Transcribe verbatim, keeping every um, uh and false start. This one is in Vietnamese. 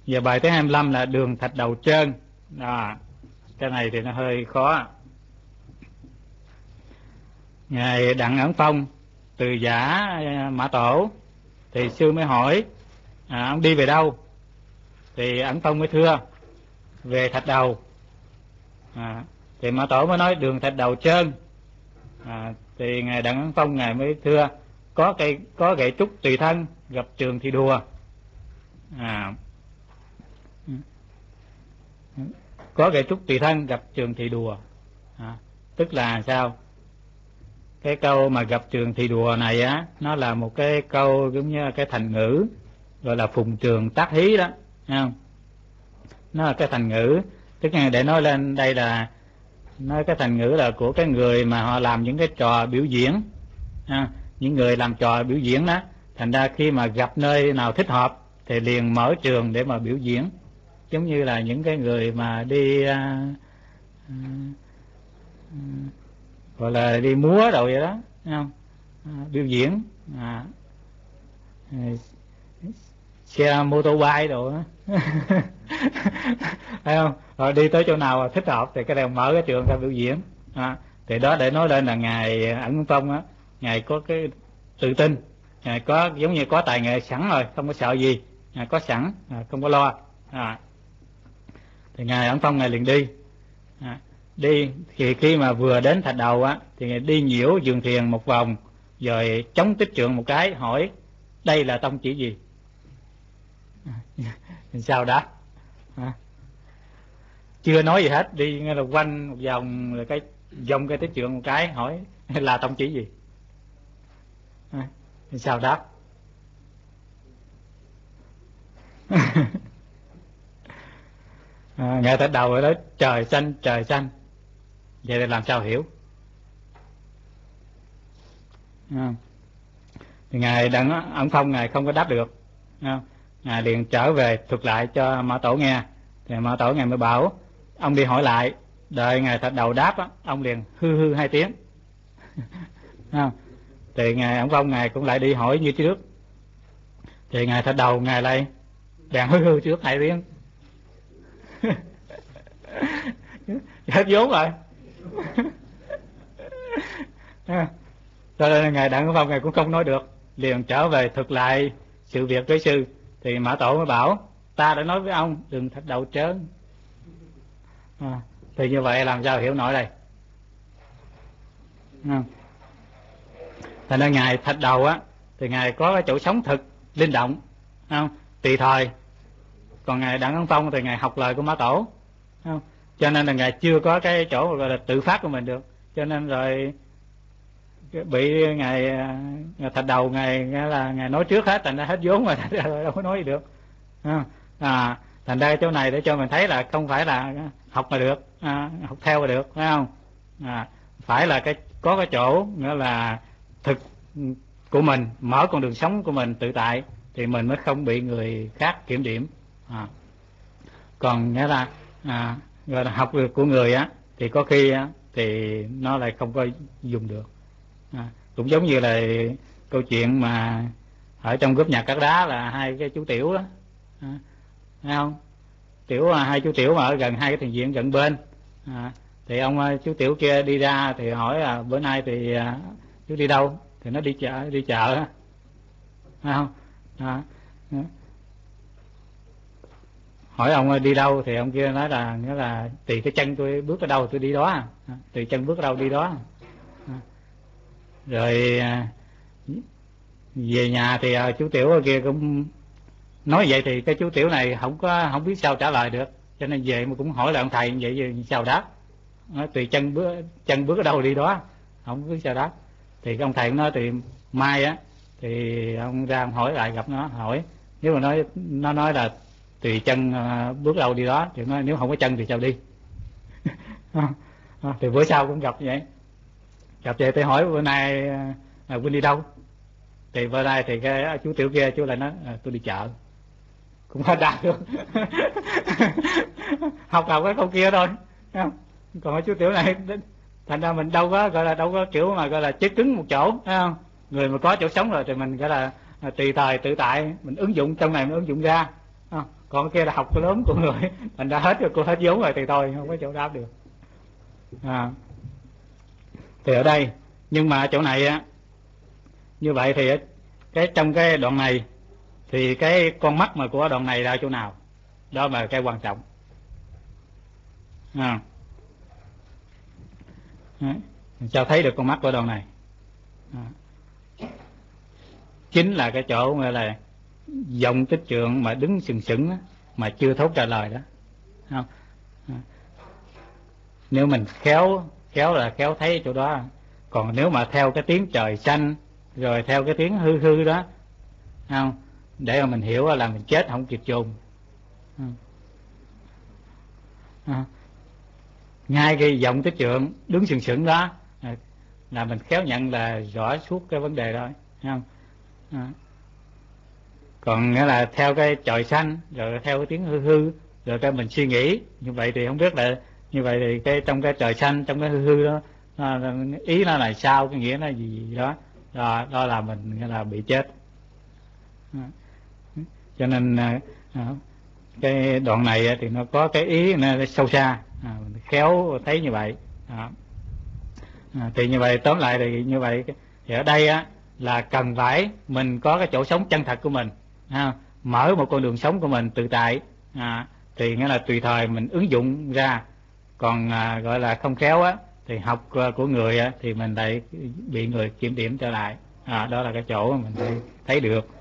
Giờ bài thứ hai mươi lăm là đường thạch đầu trơn. Đó, cái này thì nó hơi khó. Ngài Đặng Ẩn Phong từ giả Mã Tổ, thì sư mới hỏi à, ông đi về đâu? Thì Ẩn Phong mới thưa về thạch đầu. À, thì Mã Tổ mới nói đường thạch đầu trơn. À, thì ngài Đặng Ẩn Phong ngài mới thưa có cây có gậy trúc tùy thân, gặp trường thì đùa. À, có gậy trúc tùy thân, gặp trường thì đùa. À, tức là sao? Cái câu mà gặp trường thì đùa này á, nó là một cái câu giống như cái thành ngữ gọi là phùng trường tác hí đó, thấy không? Nó là cái thành ngữ, tức là để nói lên đây là nói cái thành ngữ là của cái người mà họ làm những cái trò biểu diễn, à, những người làm trò biểu diễn đó, thành ra khi mà gặp nơi nào thích hợp thì liền mở trường để mà biểu diễn, giống như là những cái người mà đi à, à, à, gọi là đi múa rồi vậy đó, thấy không? À, biểu diễn, à, xe mô tô bay đồ đó. Thấy không? Rồi đi tới chỗ nào thích hợp thì cái đều mở cái trường ra biểu diễn. À, thì đó để nói lên là ngài Ẩn Phong á, ngài có cái tự tin, ngài có giống như có tài nghệ sẵn rồi, không có sợ gì, ngài có sẵn, à, không có lo. À, thì ngài Ẩn Phong ngài liền đi. À, đi thì khi mà vừa đến thạch đầu á thì ngài đi nhiễu vườn thiền một vòng, rồi chống tích trượng một cái, hỏi đây là tông chỉ gì? Sao đáp? À, chưa nói gì hết, đi nghe là quanh một vòng rồi cái vòng cái tích trượng một cái, hỏi là tông chỉ gì? À, sao đáp? À, nghe tới đầu rồi đó, trời xanh trời xanh, vậy thì làm sao hiểu? À, thì ngài Đặng Ẩn Phong ngài không có đáp được, à, ngài liền trở về thuật lại cho Mã Tổ nghe. Thì Mã Tổ ngài mới bảo ông đi hỏi lại, đợi ngài thạch đầu đáp á, ông liền hư hư hai tiếng. À, thì ngài Ẩn Phong ngài cũng lại đi hỏi như trước, thì ngài thạch đầu ngài lại bèn hư hư trước hai tiếng. Hết vốn rồi. À, cho nên ngài Đặng Ẩn Phong ngài cũng không nói được, liền trở về thuật lại sự việc với sư. Thì Mã Tổ mới bảo ta đã nói với ông đừng thạch đầu trớn. À, thì như vậy làm sao hiểu nổi đây? À, thành ra ngài thạch đầu á thì ngài có cái chỗ sống thực linh động, không? Tùy thời. Còn ngài Đặng Ẩn Phong thì ngài học lời của Mã Tổ, không? Cho nên là ngài chưa có cái chỗ gọi là tự phát của mình được, cho nên rồi bị ngài, ngài thạch đầu ngài nghe là ngài nói trước hết, thành ra hết vốn mà đâu có nói gì được. À, thành ra chỗ này để cho mình thấy là không phải là học mà được, à, học theo mà được, phải không? À, phải là cái có cái chỗ nghĩa là thực của mình, mở con đường sống của mình tự tại thì mình mới không bị người khác kiểm điểm. À, còn nghĩa là à, gọi là học được của người á thì có khi á thì nó lại không có dùng được. À, cũng giống như là câu chuyện mà ở trong group nhạc Cát Đá là hai cái chú Tiểu đó, à, thấy không? Tiểu hai chú Tiểu mà ở gần hai cái thiền viện gần bên, à, thì ông chú Tiểu kia đi ra thì hỏi là bữa nay thì à, chú đi đâu? Thì nó đi chợ, đi chợ, thấy không? À, hỏi ông đi đâu thì ông kia nói là nghĩa là tùy cái chân tôi bước ở đâu tôi đi đó, à, tùy chân bước ở đâu đi đó. À, rồi à, về nhà thì à, chú Tiểu kia cũng nói vậy, thì cái chú Tiểu này không có không biết sao trả lời được, cho nên về mà cũng hỏi lại ông thầy vậy vậy sao đáp. Nói tùy chân bước chân bước ở đâu đi đó, không biết sao đáp. Thì cái ông thầy cũng nói thì mai á thì ông ra ông hỏi lại, gặp nó hỏi, nếu mà nói nó nói là tùy chân uh, bước đâu đi đó, thì nói nếu không có chân thì sao đi. Thì bữa sau cũng gặp vậy, gặp vậy thì hỏi bữa nay uh, Quynh đi đâu? Thì bữa nay thì cái chú Tiểu kia chú lại nói à, tôi đi chợ, cũng hết đạt được. Học học cái câu kia thôi, không? Còn cái chú Tiểu này thành ra mình đâu có gọi là đâu có kiểu mà gọi là chết cứng một chỗ, thấy không? Người mà có chỗ sống rồi thì mình gọi là tùy thời tự tại, mình ứng dụng trong này mình ứng dụng ra, không? còn kia là học cái lớn của người thành ra hết rồi, cô hết vốn rồi thì thôi không có chỗ đáp được. À, thì ở đây nhưng mà chỗ này á, như vậy thì cái trong cái đoạn này thì cái con mắt mà của đoạn này là chỗ nào, đó là cái quan trọng. À, cho thấy được con mắt của đoạn này. À, chính là cái chỗ gọi là dòng tích trượng mà đứng sừng sững mà chưa thốt trả lời đó, không? À, nếu mình khéo khéo là khéo thấy chỗ đó. Còn nếu mà theo cái tiếng trời xanh rồi theo cái tiếng hư hư đó, không, để mà mình hiểu là mình chết không kịp chôn. À, ngay cái dòng tích trượng đứng sừng sững đó là mình khéo nhận là rõ suốt cái vấn đề đó, không? À, còn nghĩa là theo cái trời xanh rồi theo cái tiếng hư hư rồi cái mình suy nghĩ như vậy thì không biết là như vậy thì cái trong cái trời xanh trong cái hư hư đó, đó ý nó là sao, cái nghĩa là gì đó, đó, đó là mình nghĩa là bị chết. À, cho nên à, cái đoạn này thì nó có cái ý nó sâu xa, à, mình khéo thấy như vậy. À, à, thì như vậy tóm lại thì như vậy thì ở đây á là cần phải mình có cái chỗ sống chân thật của mình, à, mở một con đường sống của mình tự tại, à, thì nghĩa là tùy thời mình ứng dụng ra. Còn à, gọi là không khéo á thì học của người á, thì mình lại bị người kiểm điểm trở lại. À, đó là cái chỗ mình thấy được.